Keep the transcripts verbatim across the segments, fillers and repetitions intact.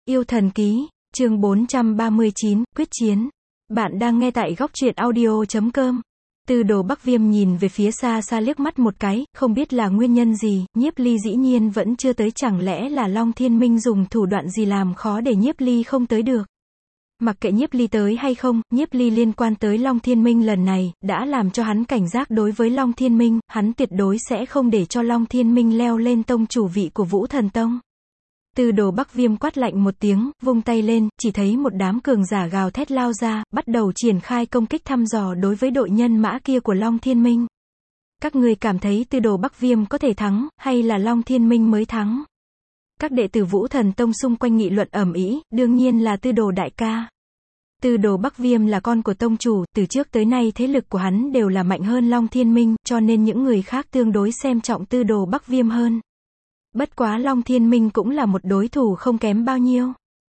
Yêu thần ký, chương bốn trăm ba mươi chín, quyết chiến. Bạn đang nghe tại góc truyện audio chấm com. Tư Đồ Bắc Viêm nhìn về phía xa xa liếc mắt một cái, không biết là nguyên nhân gì, Nhiếp Ly dĩ nhiên vẫn chưa tới, chẳng lẽ là Long Thiên Minh dùng thủ đoạn gì làm khó để Nhiếp Ly không tới được. Mặc kệ Nhiếp Ly tới hay không, Nhiếp Ly liên quan tới Long Thiên Minh lần này, đã làm cho hắn cảnh giác đối với Long Thiên Minh, hắn tuyệt đối sẽ không để cho Long Thiên Minh leo lên tông chủ vị của Vũ Thần Tông. Tư Đồ Bắc Viêm quát lạnh một tiếng, vung tay lên, chỉ thấy một đám cường giả gào thét lao ra, bắt đầu triển khai công kích thăm dò đối với đội nhân mã kia của Long Thiên Minh. Các ngươi cảm thấy Tư Đồ Bắc Viêm có thể thắng, hay là Long Thiên Minh mới thắng? Các đệ tử Vũ Thần Tông xung quanh nghị luận ầm ĩ, đương nhiên là Tư Đồ đại ca. Tư Đồ Bắc Viêm là con của tông chủ, từ trước tới nay thế lực của hắn đều là mạnh hơn Long Thiên Minh, cho nên những người khác tương đối xem trọng Tư Đồ Bắc Viêm hơn. Bất quá Long Thiên Minh cũng là một đối thủ không kém bao nhiêu.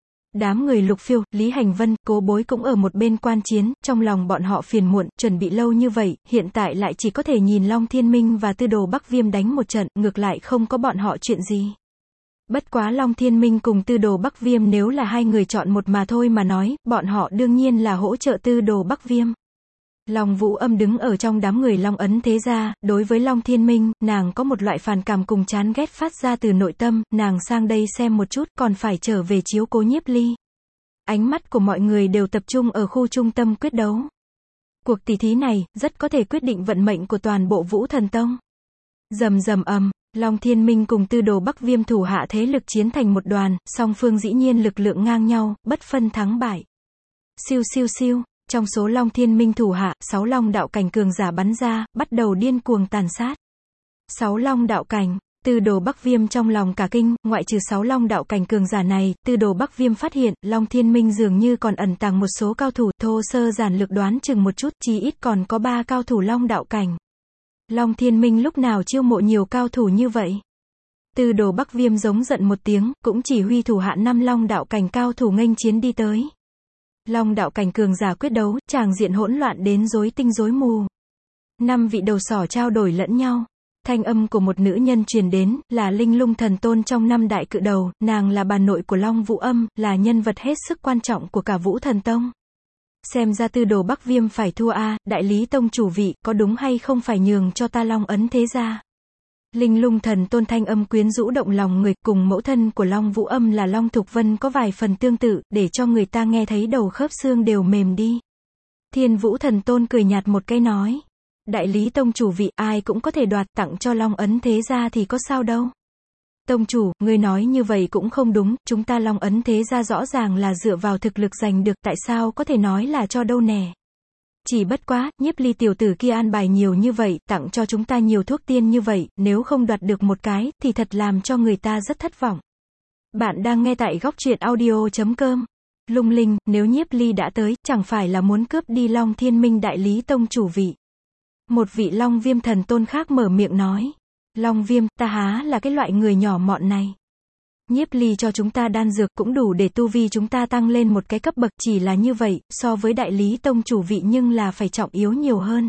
Đám người Lục Phiêu, Lý Hành Vân, Cố Bối cũng ở một bên quan chiến, trong lòng bọn họ phiền muộn, chuẩn bị lâu như vậy, hiện tại lại chỉ có thể nhìn Long Thiên Minh và Tư Đồ Bắc Viêm đánh một trận, ngược lại không có bọn họ chuyện gì. Bất quá Long Thiên Minh cùng Tư Đồ Bắc Viêm nếu là hai người chọn một mà thôi mà nói, bọn họ đương nhiên là hỗ trợ Tư Đồ Bắc Viêm. Long Vũ Âm đứng ở trong đám người Long Ấn Thế Gia, đối với Long Thiên Minh, nàng có một loại phản cảm cùng chán ghét phát ra từ nội tâm, nàng sang đây xem một chút, còn phải trở về chiếu cố Nhiếp Ly. Ánh mắt của mọi người đều tập trung ở khu trung tâm quyết đấu. Cuộc tỷ thí này, rất có thể quyết định vận mệnh của toàn bộ Vũ Thần Tông. Rầm rầm ầm, Long Thiên Minh cùng Tư Đồ Bắc Viêm thủ hạ thế lực chiến thành một đoàn, song phương dĩ nhiên lực lượng ngang nhau, bất phân thắng bại. Siêu siêu siêu. Trong số Long Thiên Minh thủ hạ, sáu long đạo cảnh cường giả bắn ra, bắt đầu điên cuồng tàn sát. Sáu long đạo cảnh, Tư Đồ Bắc Viêm trong lòng cả kinh, ngoại trừ sáu long đạo cảnh cường giả này, Tư Đồ Bắc Viêm phát hiện, Long Thiên Minh dường như còn ẩn tàng một số cao thủ, thô sơ giản lược đoán chừng một chút, chí ít còn có ba cao thủ long đạo cảnh. Long Thiên Minh lúc nào chiêu mộ nhiều cao thủ như vậy? Tư Đồ Bắc Viêm giống giận một tiếng, cũng chỉ huy thủ hạ năm long đạo cảnh cao thủ nghênh chiến đi tới. Long đạo cảnh cường giả quyết đấu, tràng diện hỗn loạn đến rối tinh rối mù. Năm vị đầu sỏ trao đổi lẫn nhau. Thanh âm của một nữ nhân truyền đến, là Linh Lung Thần Tôn trong năm đại cự đầu, nàng là bà nội của Long Vũ Âm, là nhân vật hết sức quan trọng của cả Vũ Thần Tông. Xem ra Tư Đồ Bắc Viêm phải thua a, đại lý tông chủ vị, có đúng hay không phải nhường cho ta Long Ấn Thế Gia. Linh Lung Thần Tôn thanh âm quyến rũ động lòng người, cùng mẫu thân của Long Vũ Âm là Long Thục Vân có vài phần tương tự, để cho người ta nghe thấy đầu khớp xương đều mềm đi. Thiên Vũ Thần Tôn cười nhạt một cái nói, đại lý tông chủ vị ai cũng có thể đoạt, tặng cho Long Ấn Thế Gia thì có sao đâu. Tông chủ, ngươi nói như vậy cũng không đúng, chúng ta Long Ấn Thế Gia rõ ràng là dựa vào thực lực giành được, tại sao có thể nói là cho đâu nè. Chỉ bất quá, Nhiếp Ly tiểu tử kia an bài nhiều như vậy, tặng cho chúng ta nhiều thuốc tiên như vậy, nếu không đoạt được một cái, thì thật làm cho người ta rất thất vọng. Bạn đang nghe tại góc truyện audio chấm com. Lung linh, nếu Nhiếp Ly đã tới, chẳng phải là muốn cướp đi Long Thiên Minh đại lý tông chủ vị. Một vị Long Viêm Thần Tôn khác mở miệng nói. Long Viêm, ta há là cái loại người nhỏ mọn này. Nhiếp Ly cho chúng ta đan dược cũng đủ để tu vi chúng ta tăng lên một cái cấp bậc, chỉ là như vậy, so với đại lý tông chủ vị nhưng là phải trọng yếu nhiều hơn.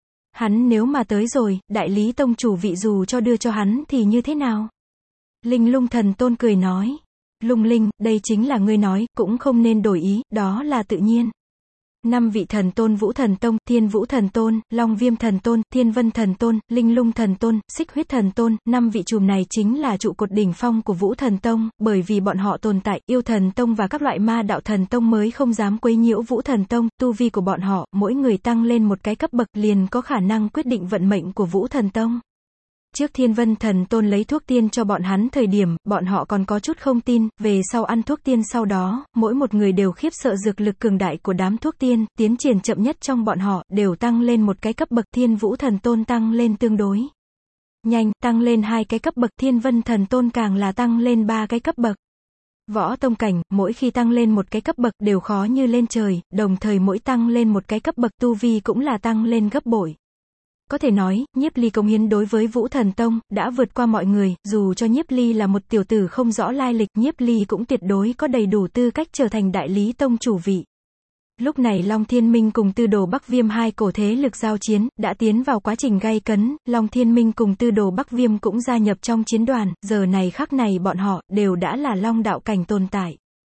Hắn nếu mà tới rồi, đại lý tông chủ vị dù cho đưa cho hắn thì như thế nào? Linh Lung Thần Tôn cười nói. Lung linh, đây chính là ngươi nói, cũng không nên đổi ý, đó là tự nhiên. Năm vị thần tôn Vũ Thần Tông, Thiên Vũ Thần Tôn, Long Viêm Thần Tôn, Thiên Vân Thần Tôn, Linh Lung Thần Tôn, Xích Huyết Thần Tôn, năm vị trùm này chính là trụ cột đỉnh phong của Vũ Thần Tông, bởi vì bọn họ tồn tại, Yêu Thần Tông và các loại ma đạo thần tông mới không dám quấy nhiễu Vũ Thần Tông, tu vi của bọn họ, mỗi người tăng lên một cái cấp bậc liền có khả năng quyết định vận mệnh của Vũ Thần Tông. Trước Thiên Vân Thần Tôn lấy thuốc tiên cho bọn hắn thời điểm, bọn họ còn có chút không tin, về sau ăn thuốc tiên sau đó, mỗi một người đều khiếp sợ dược lực cường đại của đám thuốc tiên, tiến triển chậm nhất trong bọn họ, đều tăng lên một cái cấp bậc, Thiên Vũ Thần Tôn tăng lên tương đối nhanh, tăng lên hai cái cấp bậc, Thiên Vân Thần Tôn càng là tăng lên ba cái cấp bậc. Võ tông cảnh, mỗi khi tăng lên một cái cấp bậc đều khó như lên trời, đồng thời mỗi tăng lên một cái cấp bậc tu vi cũng là tăng lên gấp bội. Có thể nói, Nhiếp Ly cống hiến đối với Vũ Thần Tông, đã vượt qua mọi người, dù cho Nhiếp Ly là một tiểu tử không rõ lai lịch, Nhiếp Ly cũng tuyệt đối có đầy đủ tư cách trở thành đại lý tông chủ vị. Lúc này Long Thiên Minh cùng Tư Đồ Bắc Viêm hai cổ thế lực giao chiến, đã tiến vào quá trình gay cấn, Long Thiên Minh cùng Tư Đồ Bắc Viêm cũng gia nhập trong chiến đoàn, giờ này khắc này bọn họ, đều đã là long đạo cảnh tồn tại.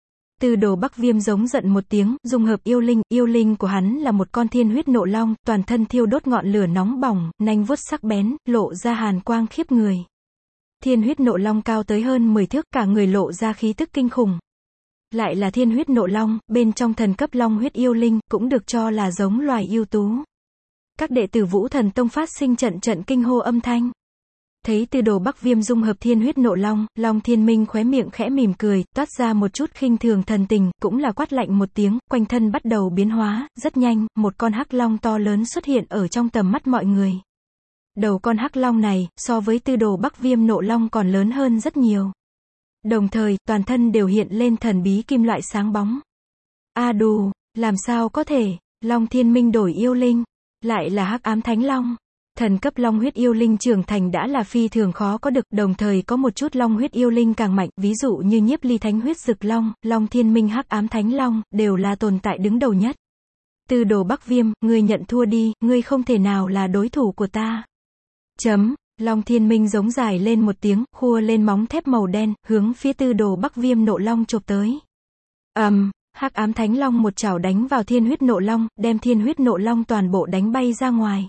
Tư Đồ Bắc Viêm giống giận một tiếng, dung hợp yêu linh, yêu linh của hắn là một con thiên huyết nộ long, toàn thân thiêu đốt ngọn lửa nóng bỏng, nanh vuốt sắc bén, lộ ra hàn quang khiếp người. Thiên huyết nộ long cao tới hơn mười thước, cả người lộ ra khí tức kinh khủng. Lại là thiên huyết nộ long, bên trong thần cấp long huyết yêu linh, cũng được cho là giống loài ưu tú. Các đệ tử Vũ Thần Tông phát sinh trận trận kinh hô âm thanh. Thấy Tư Đồ Bắc Viêm dung hợp thiên huyết nộ long, Long Thiên Minh khóe miệng khẽ mỉm cười, toát ra một chút khinh thường thần tình, cũng là quát lạnh một tiếng, quanh thân bắt đầu biến hóa, rất nhanh, một con hắc long to lớn xuất hiện ở trong tầm mắt mọi người. Đầu con hắc long này, so với Tư Đồ Bắc Viêm nộ long còn lớn hơn rất nhiều. Đồng thời, toàn thân đều hiện lên thần bí kim loại sáng bóng. A đù, làm sao có thể, Long Thiên Minh đổi yêu linh, lại là hắc ám thánh long. Thần cấp long huyết yêu linh trưởng thành đã là phi thường khó có được, đồng thời có một chút long huyết yêu linh càng mạnh, ví dụ như Nhiếp Ly thánh huyết dực long, Long Thiên Minh hắc ám thánh long, đều là tồn tại đứng đầu nhất. Tư Đồ Bắc Viêm, ngươi nhận thua đi, ngươi không thể nào là đối thủ của ta. Chấm, Long Thiên Minh giống dài lên một tiếng, khua lên móng thép màu đen, hướng phía Tư Đồ Bắc Viêm nộ long chộp tới. ầm, um, hắc ám thánh long một chảo đánh vào thiên huyết nộ long, đem thiên huyết nộ long toàn bộ đánh bay ra ngoài.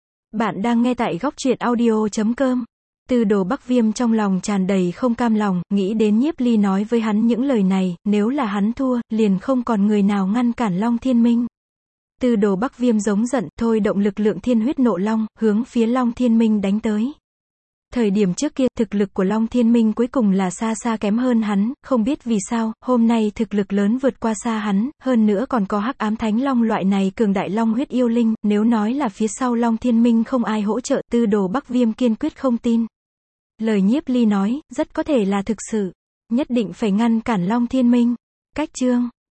Bạn đang nghe tại góc truyện audio chấm com. Tư Đồ Bắc Viêm trong lòng tràn đầy không cam lòng, nghĩ đến Nhiếp Ly nói với hắn những lời này, nếu là hắn thua, liền không còn người nào ngăn cản Long Thiên Minh. Tư Đồ Bắc Viêm giống giận, thôi động lực lượng thiên huyết nộ long, hướng phía Long Thiên Minh đánh tới. Thời điểm trước kia, thực lực của Long Thiên Minh cuối cùng là xa xa kém hơn hắn, không biết vì sao, hôm nay thực lực lớn vượt qua xa hắn, hơn nữa còn có hắc ám thánh long loại này cường đại long huyết yêu linh, nếu nói là phía sau Long Thiên Minh không ai hỗ trợ, Tư Đồ Bắc Viêm kiên quyết không tin. Lời Nhiếp Ly nói, rất có thể là thực sự, nhất định phải ngăn cản Long Thiên Minh. Cách chương